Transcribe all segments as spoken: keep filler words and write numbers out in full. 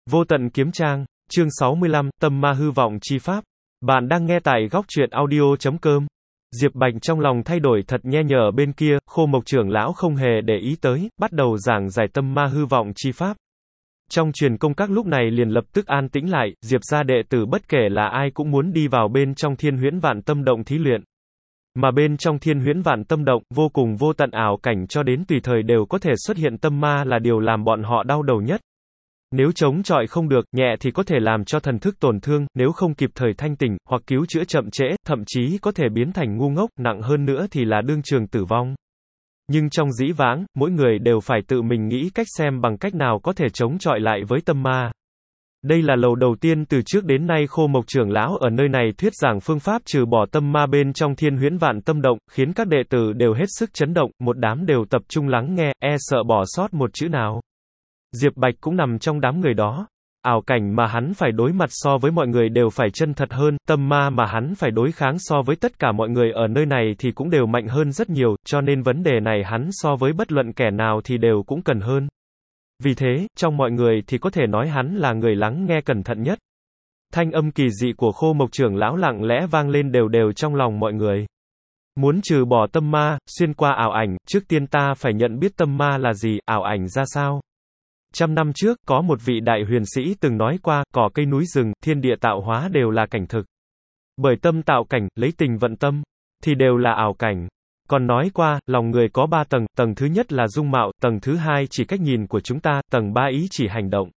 Vô tận kiếm trang, chương sáu mươi lăm, tâm ma hư vọng chi pháp. Bạn đang nghe tại góc truyện audio chấm com. Diệp Bạch trong lòng thay đổi thật nhẹ nhở bên kia, Khô Mộc trưởng lão không hề để ý tới, bắt đầu giảng giải tâm ma hư vọng chi pháp. Trong truyền công các lúc này liền lập tức an tĩnh lại, Diệp gia đệ tử bất kể là ai cũng muốn đi vào bên trong Thiên Huyễn Vạn Tâm Động thí luyện. Mà bên trong Thiên Huyễn Vạn Tâm Động, vô cùng vô tận ảo cảnh cho đến tùy thời đều có thể xuất hiện tâm ma là điều làm bọn họ đau đầu nhất. Nếu chống chọi không được, nhẹ thì có thể làm cho thần thức tổn thương, nếu không kịp thời thanh tỉnh, hoặc cứu chữa chậm trễ, thậm chí có thể biến thành ngu ngốc, nặng hơn nữa thì là đương trường tử vong. Nhưng trong dĩ vãng, mỗi người đều phải tự mình nghĩ cách xem bằng cách nào có thể chống chọi lại với tâm ma. Đây là lần đầu tiên từ trước đến nay Khô Mộc trưởng lão ở nơi này thuyết giảng phương pháp trừ bỏ tâm ma bên trong Thiên Huyễn Vạn Tâm Động, khiến các đệ tử đều hết sức chấn động, một đám đều tập trung lắng nghe, e sợ bỏ sót một chữ nào. Diệp Bạch cũng nằm trong đám người đó. Ảo cảnh mà hắn phải đối mặt so với mọi người đều phải chân thật hơn, tâm ma mà hắn phải đối kháng so với tất cả mọi người ở nơi này thì cũng đều mạnh hơn rất nhiều, cho nên vấn đề này hắn so với bất luận kẻ nào thì đều cũng cần hơn. Vì thế, trong mọi người thì có thể nói hắn là người lắng nghe cẩn thận nhất. Thanh âm kỳ dị của Khô Mộc trưởng lão lặng lẽ vang lên đều đều trong lòng mọi người. Muốn trừ bỏ tâm ma, xuyên qua ảo ảnh, trước tiên ta phải nhận biết tâm ma là gì, ảo ảnh ra sao. Trăm năm trước, có một vị đại huyền sĩ từng nói qua, cỏ cây núi rừng, thiên địa tạo hóa đều là cảnh thực. Bởi tâm tạo cảnh, lấy tình vận tâm, thì đều là ảo cảnh. Còn nói qua, lòng người có ba tầng, tầng thứ nhất là dung mạo, tầng thứ hai chỉ cách nhìn của chúng ta, tầng ba ý chỉ hành động.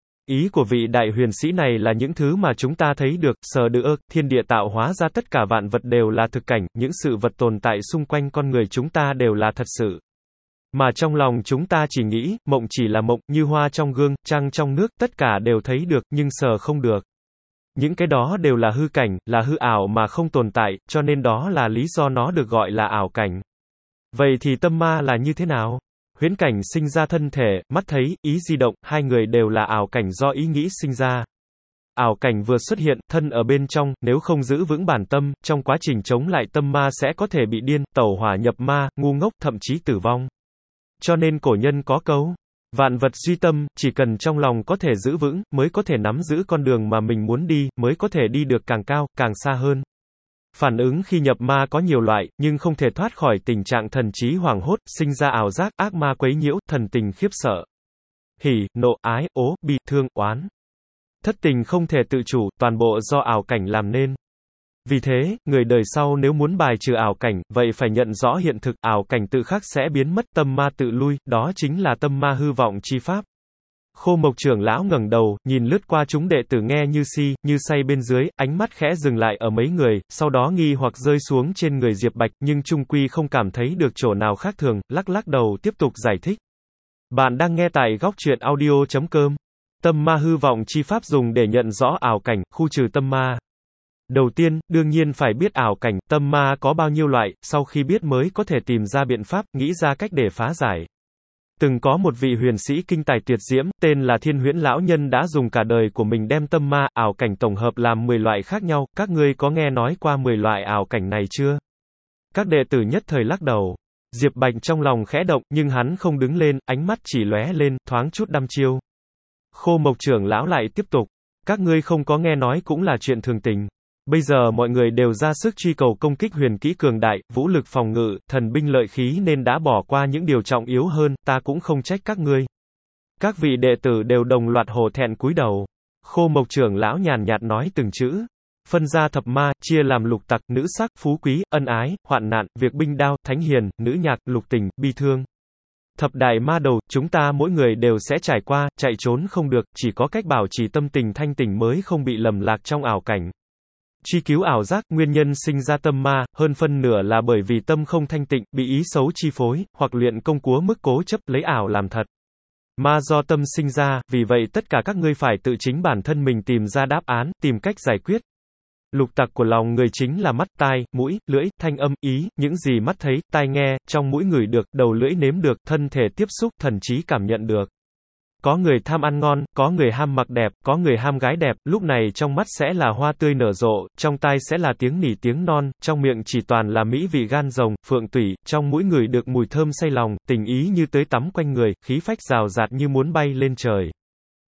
Ý của vị đại huyền sĩ này là những thứ mà chúng ta thấy được, sờ được, thiên địa tạo hóa ra tất cả vạn vật đều là thực cảnh, những sự vật tồn tại xung quanh con người chúng ta đều là thật sự. Mà trong lòng chúng ta chỉ nghĩ, mộng chỉ là mộng, như hoa trong gương, trăng trong nước, tất cả đều thấy được, nhưng sờ không được. Những cái đó đều là hư cảnh, là hư ảo mà không tồn tại, cho nên đó là lý do nó được gọi là ảo cảnh. Vậy thì tâm ma là như thế nào? Huyễn cảnh sinh ra thân thể, mắt thấy, ý di động, hai người đều là ảo cảnh do ý nghĩ sinh ra. Ảo cảnh vừa xuất hiện, thân ở bên trong, nếu không giữ vững bản tâm, trong quá trình chống lại tâm ma sẽ có thể bị điên, tẩu hỏa nhập ma, ngu ngốc, thậm chí tử vong. Cho nên cổ nhân có câu, vạn vật duy tâm, chỉ cần trong lòng có thể giữ vững, mới có thể nắm giữ con đường mà mình muốn đi, mới có thể đi được càng cao, càng xa hơn. Phản ứng khi nhập ma có nhiều loại, nhưng không thể thoát khỏi tình trạng thần trí hoảng hốt, sinh ra ảo giác, ác ma quấy nhiễu, thần tình khiếp sợ. Hỉ, nộ, ái, ố, bi, thương, oán. Thất tình không thể tự chủ, toàn bộ do ảo cảnh làm nên. Vì thế, người đời sau nếu muốn bài trừ ảo cảnh, vậy phải nhận rõ hiện thực, ảo cảnh tự khắc sẽ biến mất, tâm ma tự lui, đó chính là tâm ma hư vọng chi pháp. Khô Mộc trưởng lão ngẩng đầu, nhìn lướt qua chúng đệ tử nghe như si, như say bên dưới, ánh mắt khẽ dừng lại ở mấy người, sau đó nghi hoặc rơi xuống trên người Diệp Bạch, nhưng chung quy không cảm thấy được chỗ nào khác thường, lắc lắc đầu tiếp tục giải thích. Bạn đang nghe tại góc truyện audio chấm com. Tâm ma hư vọng chi pháp dùng để nhận rõ ảo cảnh, khu trừ tâm ma. Đầu tiên, đương nhiên phải biết ảo cảnh, tâm ma có bao nhiêu loại, sau khi biết mới có thể tìm ra biện pháp, nghĩ ra cách để phá giải. Từng có một vị huyền sĩ kinh tài tuyệt diễm, tên là Thiên Huyễn lão nhân đã dùng cả đời của mình đem tâm ma, ảo cảnh tổng hợp làm mười loại khác nhau, các ngươi có nghe nói qua mười loại ảo cảnh này chưa? Các đệ tử nhất thời lắc đầu. Diệp Bạch trong lòng khẽ động, nhưng hắn không đứng lên, ánh mắt chỉ lóe lên, thoáng chút đăm chiêu. Khô Mộc trưởng lão lại tiếp tục. Các ngươi không có nghe nói cũng là chuyện thường tình. Bây giờ mọi người đều ra sức truy cầu công kích huyền kỹ cường đại, vũ lực phòng ngự, thần binh lợi khí nên đã bỏ qua những điều trọng yếu hơn, ta cũng không trách các ngươi. Các vị đệ tử đều đồng loạt hổ thẹn cúi đầu. Khô Mộc trưởng lão nhàn nhạt nói từng chữ. Phân ra thập ma, chia làm lục tặc, nữ sắc, phú quý, ân ái, hoạn nạn, việc binh đao, thánh hiền, nữ nhạc, lục tình, bi thương. Thập đại ma đầu, chúng ta mỗi người đều sẽ trải qua, chạy trốn không được, chỉ có cách bảo trì tâm tình thanh tỉnh mới không bị lầm lạc trong ảo cảnh. Truy cứu ảo giác, nguyên nhân sinh ra tâm ma, hơn phân nửa là bởi vì tâm không thanh tịnh, bị ý xấu chi phối, hoặc luyện công cúa mức cố chấp, lấy ảo làm thật. Ma do tâm sinh ra, vì vậy tất cả các ngươi phải tự chính bản thân mình tìm ra đáp án, tìm cách giải quyết. Lục tặc của lòng người chính là mắt, tai, mũi, lưỡi, thanh âm, ý, những gì mắt thấy, tai nghe, trong mũi ngửi được, đầu lưỡi nếm được, thân thể tiếp xúc, thần trí cảm nhận được. Có người tham ăn ngon, có người ham mặc đẹp, có người ham gái đẹp, lúc này trong mắt sẽ là hoa tươi nở rộ, trong tai sẽ là tiếng nỉ tiếng non, trong miệng chỉ toàn là mỹ vị gan rồng, phượng tủy, trong mũi ngửi được mùi thơm say lòng, tình ý như tưới tắm quanh người, khí phách rào rạt như muốn bay lên trời.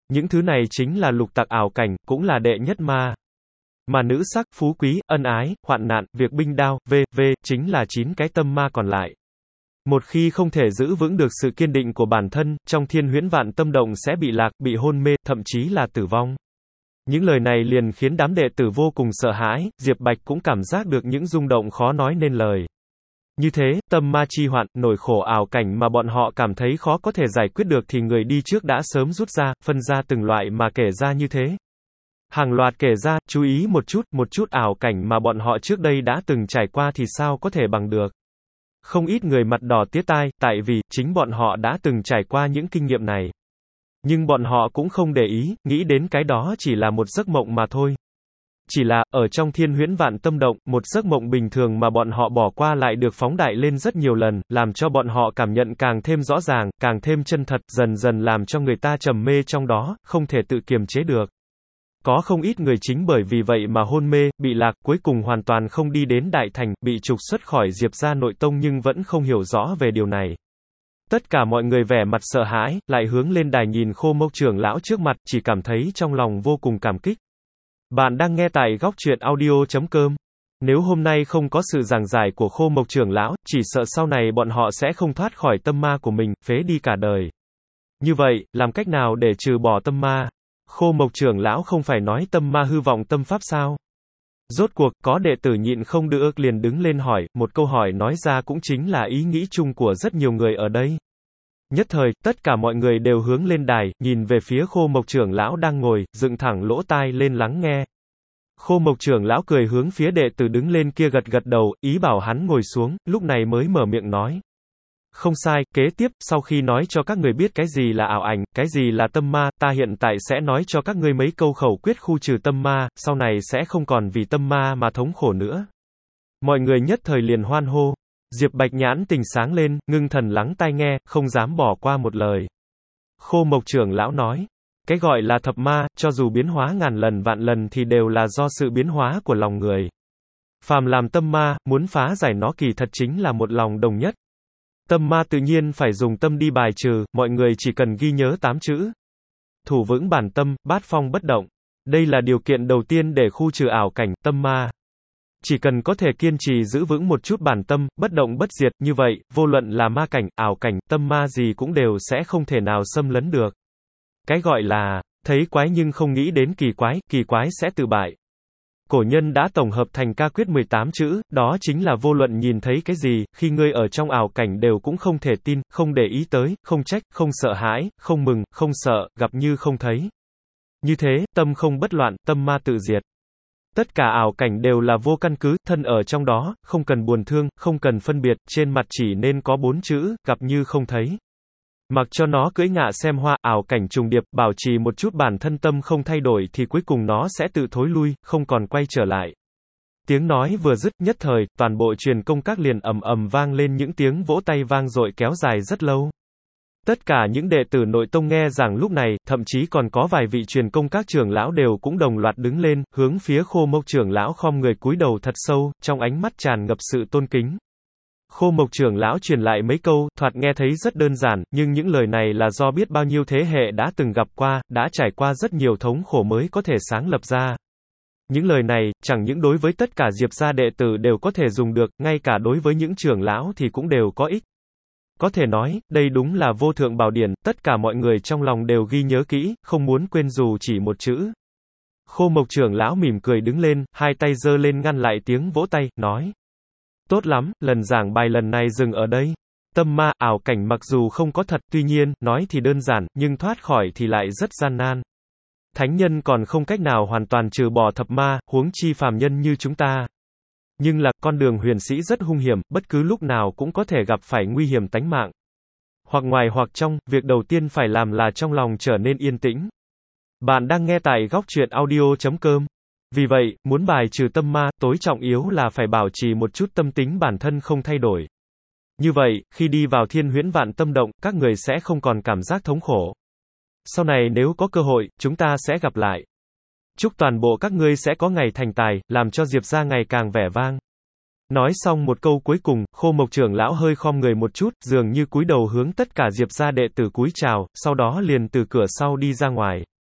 Những thứ này chính là lục tặc ảo cảnh, cũng là đệ nhất ma. Mà nữ sắc, phú quý, ân ái, hoạn nạn, việc binh đao, v.v. chính là chín cái tâm ma còn lại. Một khi không thể giữ vững được sự kiên định của bản thân, trong thiên huyễn vạn tâm động sẽ bị lạc, bị hôn mê, thậm chí là tử vong. Những lời này liền khiến đám đệ tử vô cùng sợ hãi, Diệp Bạch cũng cảm giác được những rung động khó nói nên lời. Như thế, tâm ma chi hoạn, nỗi khổ ảo cảnh mà bọn họ cảm thấy khó có thể giải quyết được thì người đi trước đã sớm rút ra, phân ra từng loại mà kể ra như thế. Hàng loạt kể ra, chú ý một chút, một chút ảo cảnh mà bọn họ trước đây đã từng trải qua thì sao có thể bằng được. Không ít người mặt đỏ tía tai, tại vì, chính bọn họ đã từng trải qua những kinh nghiệm này. Nhưng bọn họ cũng không để ý, nghĩ đến cái đó chỉ là một giấc mộng mà thôi. Chỉ là, ở trong thiên huyễn vạn tâm động, một giấc mộng bình thường mà bọn họ bỏ qua lại được phóng đại lên rất nhiều lần, làm cho bọn họ cảm nhận càng thêm rõ ràng, càng thêm chân thật, dần dần làm cho người ta trầm mê trong đó, không thể tự kiềm chế được. Có không ít người chính bởi vì vậy mà hôn mê, bị lạc, cuối cùng hoàn toàn không đi đến đại thành, bị trục xuất khỏi Diệp gia nội tông nhưng vẫn không hiểu rõ về điều này. Tất cả mọi người vẻ mặt sợ hãi, lại hướng lên đài nhìn Khô Mộc trưởng lão trước mặt, chỉ cảm thấy trong lòng vô cùng cảm kích. Bạn đang nghe tại góc truyện audio chấm com. Nếu hôm nay không có sự giảng giải của Khô Mộc trưởng lão, chỉ sợ sau này bọn họ sẽ không thoát khỏi tâm ma của mình, phế đi cả đời. Như vậy, làm cách nào để trừ bỏ tâm ma? Khô Mộc trưởng lão không phải nói tâm ma hư vọng tâm pháp sao? Rốt cuộc, có đệ tử nhịn không được liền đứng lên hỏi, một câu hỏi nói ra cũng chính là ý nghĩ chung của rất nhiều người ở đây. Nhất thời, tất cả mọi người đều hướng lên đài, nhìn về phía Khô Mộc trưởng lão đang ngồi, dựng thẳng lỗ tai lên lắng nghe. Khô Mộc trưởng lão cười hướng phía đệ tử đứng lên kia gật gật đầu, ý bảo hắn ngồi xuống, lúc này mới mở miệng nói. Không sai, kế tiếp, sau khi nói cho các người biết cái gì là ảo ảnh, cái gì là tâm ma, ta hiện tại sẽ nói cho các ngươi mấy câu khẩu quyết khu trừ tâm ma, sau này sẽ không còn vì tâm ma mà thống khổ nữa. Mọi người nhất thời liền hoan hô. Diệp Bạch nhãn tình sáng lên, ngưng thần lắng tai nghe, không dám bỏ qua một lời. Khô Mộc trưởng lão nói, cái gọi là thập ma, cho dù biến hóa ngàn lần vạn lần thì đều là do sự biến hóa của lòng người. Phàm làm tâm ma, muốn phá giải nó kỳ thật chính là một lòng đồng nhất. Tâm ma tự nhiên phải dùng tâm đi bài trừ, mọi người chỉ cần ghi nhớ tám chữ. Thủ vững bản tâm, bát phong bất động. Đây là điều kiện đầu tiên để khu trừ ảo cảnh, tâm ma. Chỉ cần có thể kiên trì giữ vững một chút bản tâm, bất động bất diệt, như vậy, vô luận là ma cảnh, ảo cảnh, tâm ma gì cũng đều sẽ không thể nào xâm lấn được. Cái gọi là, thấy quái nhưng không nghĩ đến kỳ quái, kỳ quái sẽ tự bại. Cổ nhân đã tổng hợp thành ca quyết mười tám chữ, đó chính là vô luận nhìn thấy cái gì, khi ngươi ở trong ảo cảnh đều cũng không thể tin, không để ý tới, không trách, không sợ hãi, không mừng, không sợ, gặp như không thấy. Như thế, tâm không bất loạn, tâm ma tự diệt. Tất cả ảo cảnh đều là vô căn cứ, thân ở trong đó, không cần buồn thương, không cần phân biệt, trên mặt chỉ nên có bốn chữ, gặp như không thấy. Mặc cho nó cưỡi ngạ xem hoa, ảo cảnh trùng điệp, bảo trì một chút bản thân tâm không thay đổi thì cuối cùng nó sẽ tự thối lui, không còn quay trở lại. Tiếng nói vừa dứt, nhất thời, toàn bộ truyền công các liền ầm ầm vang lên những tiếng vỗ tay vang dội kéo dài rất lâu. Tất cả những đệ tử nội tông nghe giảng lúc này, thậm chí còn có vài vị truyền công các trưởng lão đều cũng đồng loạt đứng lên, hướng phía Khô Mộc trưởng lão khom người cúi đầu thật sâu, trong ánh mắt tràn ngập sự tôn kính. Khô Mộc trưởng lão truyền lại mấy câu, thoạt nghe thấy rất đơn giản, nhưng những lời này là do biết bao nhiêu thế hệ đã từng gặp qua, đã trải qua rất nhiều thống khổ mới có thể sáng lập ra. Những lời này, chẳng những đối với tất cả Diệp gia đệ tử đều có thể dùng được, ngay cả đối với những trưởng lão thì cũng đều có ích. Có thể nói, đây đúng là vô thượng bảo điển, tất cả mọi người trong lòng đều ghi nhớ kỹ, không muốn quên dù chỉ một chữ. Khô Mộc trưởng lão mỉm cười đứng lên, hai tay giơ lên ngăn lại tiếng vỗ tay, nói. Tốt lắm, lần giảng bài lần này dừng ở đây. Tâm ma, ảo cảnh mặc dù không có thật, tuy nhiên, nói thì đơn giản, nhưng thoát khỏi thì lại rất gian nan. Thánh nhân còn không cách nào hoàn toàn trừ bỏ thập ma, huống chi phàm nhân như chúng ta. Nhưng là, con đường huyền sĩ rất hung hiểm, bất cứ lúc nào cũng có thể gặp phải nguy hiểm tánh mạng. Hoặc ngoài hoặc trong, việc đầu tiên phải làm là trong lòng trở nên yên tĩnh. Bạn đang nghe tại góc truyện audio chấm com. Vì vậy, muốn bài trừ tâm ma, tối trọng yếu là phải bảo trì một chút tâm tính bản thân không thay đổi. Như vậy, khi đi vào thiên huyễn vạn tâm động, các người sẽ không còn cảm giác thống khổ. Sau này nếu có cơ hội, chúng ta sẽ gặp lại. Chúc toàn bộ các ngươi sẽ có ngày thành tài, làm cho Diệp gia ngày càng vẻ vang. Nói xong một câu cuối cùng, Khô Mộc trưởng lão hơi khom người một chút, dường như cúi đầu hướng tất cả Diệp gia đệ tử cúi chào, sau đó liền từ cửa sau đi ra ngoài.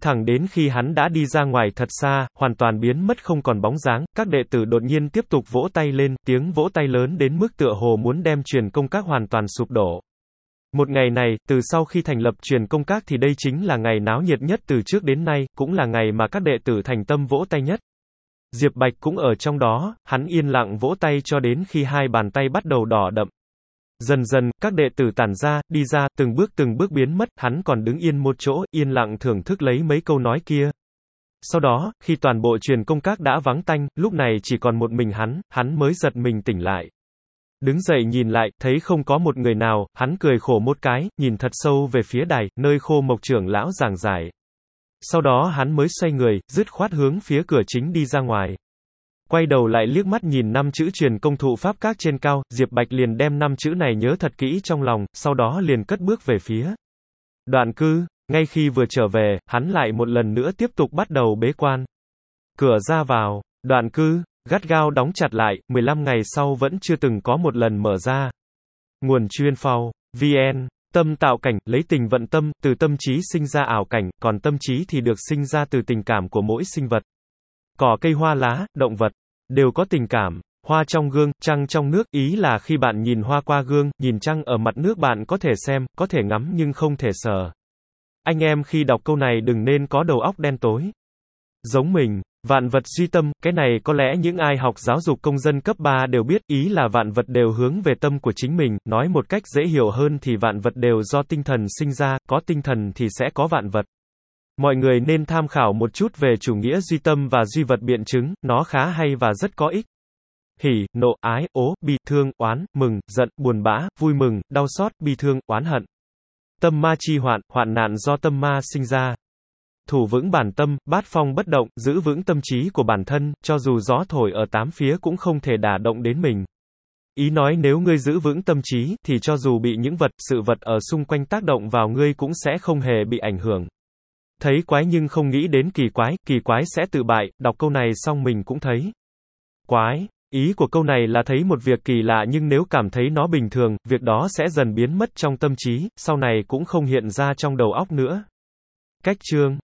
Thẳng đến khi hắn đã đi ra ngoài thật xa, hoàn toàn biến mất không còn bóng dáng, các đệ tử đột nhiên tiếp tục vỗ tay lên, tiếng vỗ tay lớn đến mức tựa hồ muốn đem truyền công các hoàn toàn sụp đổ. Một ngày này, từ sau khi thành lập truyền công các thì đây chính là ngày náo nhiệt nhất từ trước đến nay, cũng là ngày mà các đệ tử thành tâm vỗ tay nhất. Diệp Bạch cũng ở trong đó, hắn yên lặng vỗ tay cho đến khi hai bàn tay bắt đầu đỏ đậm. Dần dần, các đệ tử tản ra, đi ra, từng bước từng bước biến mất, hắn còn đứng yên một chỗ, yên lặng thưởng thức lấy mấy câu nói kia. Sau đó, khi toàn bộ truyền công các đã vắng tanh, lúc này chỉ còn một mình hắn, hắn mới giật mình tỉnh lại. Đứng dậy nhìn lại, thấy không có một người nào, hắn cười khổ một cái, nhìn thật sâu về phía đài, nơi Khô Mộc trưởng lão giảng giải. Sau đó hắn mới xoay người, dứt khoát hướng phía cửa chính đi ra ngoài. Quay đầu lại liếc mắt nhìn năm chữ truyền công thụ pháp các trên cao, Diệp Bạch liền đem năm chữ này nhớ thật kỹ trong lòng, sau đó liền cất bước về phía Đoạn Cư. Ngay khi vừa trở về, hắn lại một lần nữa tiếp tục bắt đầu bế quan. Cửa ra vào Đoạn Cư gắt gao đóng chặt lại, mười lăm ngày sau vẫn chưa từng có một lần mở ra. Nguồn chuyên phao, vn, tâm tạo cảnh, lấy tình vận tâm, từ tâm trí sinh ra ảo cảnh, còn tâm trí thì được sinh ra từ tình cảm của mỗi sinh vật. Cỏ cây hoa lá, động vật, đều có tình cảm. Hoa trong gương, trăng trong nước, ý là khi bạn nhìn hoa qua gương, nhìn trăng ở mặt nước bạn có thể xem, có thể ngắm nhưng không thể sờ. Anh em khi đọc câu này đừng nên có đầu óc đen tối. Giống mình, vạn vật duy tâm, cái này có lẽ những ai học giáo dục công dân cấp ba đều biết, ý là vạn vật đều hướng về tâm của chính mình, nói một cách dễ hiểu hơn thì vạn vật đều do tinh thần sinh ra, có tinh thần thì sẽ có vạn vật. Mọi người nên tham khảo một chút về chủ nghĩa duy tâm và duy vật biện chứng, nó khá hay và rất có ích. Hỉ, nộ, ái, ố, bi, thương, oán, mừng, giận, buồn bã, vui mừng, đau xót, bi thương, oán hận. Tâm ma chi hoạn, hoạn nạn do tâm ma sinh ra. Thủ vững bản tâm, bát phong bất động, giữ vững tâm trí của bản thân, cho dù gió thổi ở tám phía cũng không thể đả động đến mình. Ý nói nếu ngươi giữ vững tâm trí, thì cho dù bị những vật, sự vật ở xung quanh tác động vào ngươi cũng sẽ không hề bị ảnh hưởng. Thấy quái nhưng không nghĩ đến kỳ quái, kỳ quái sẽ tự bại, đọc câu này xong mình cũng thấy quái. Ý của câu này là thấy một việc kỳ lạ nhưng nếu cảm thấy nó bình thường, việc đó sẽ dần biến mất trong tâm trí, sau này cũng không hiện ra trong đầu óc nữa. Cách chương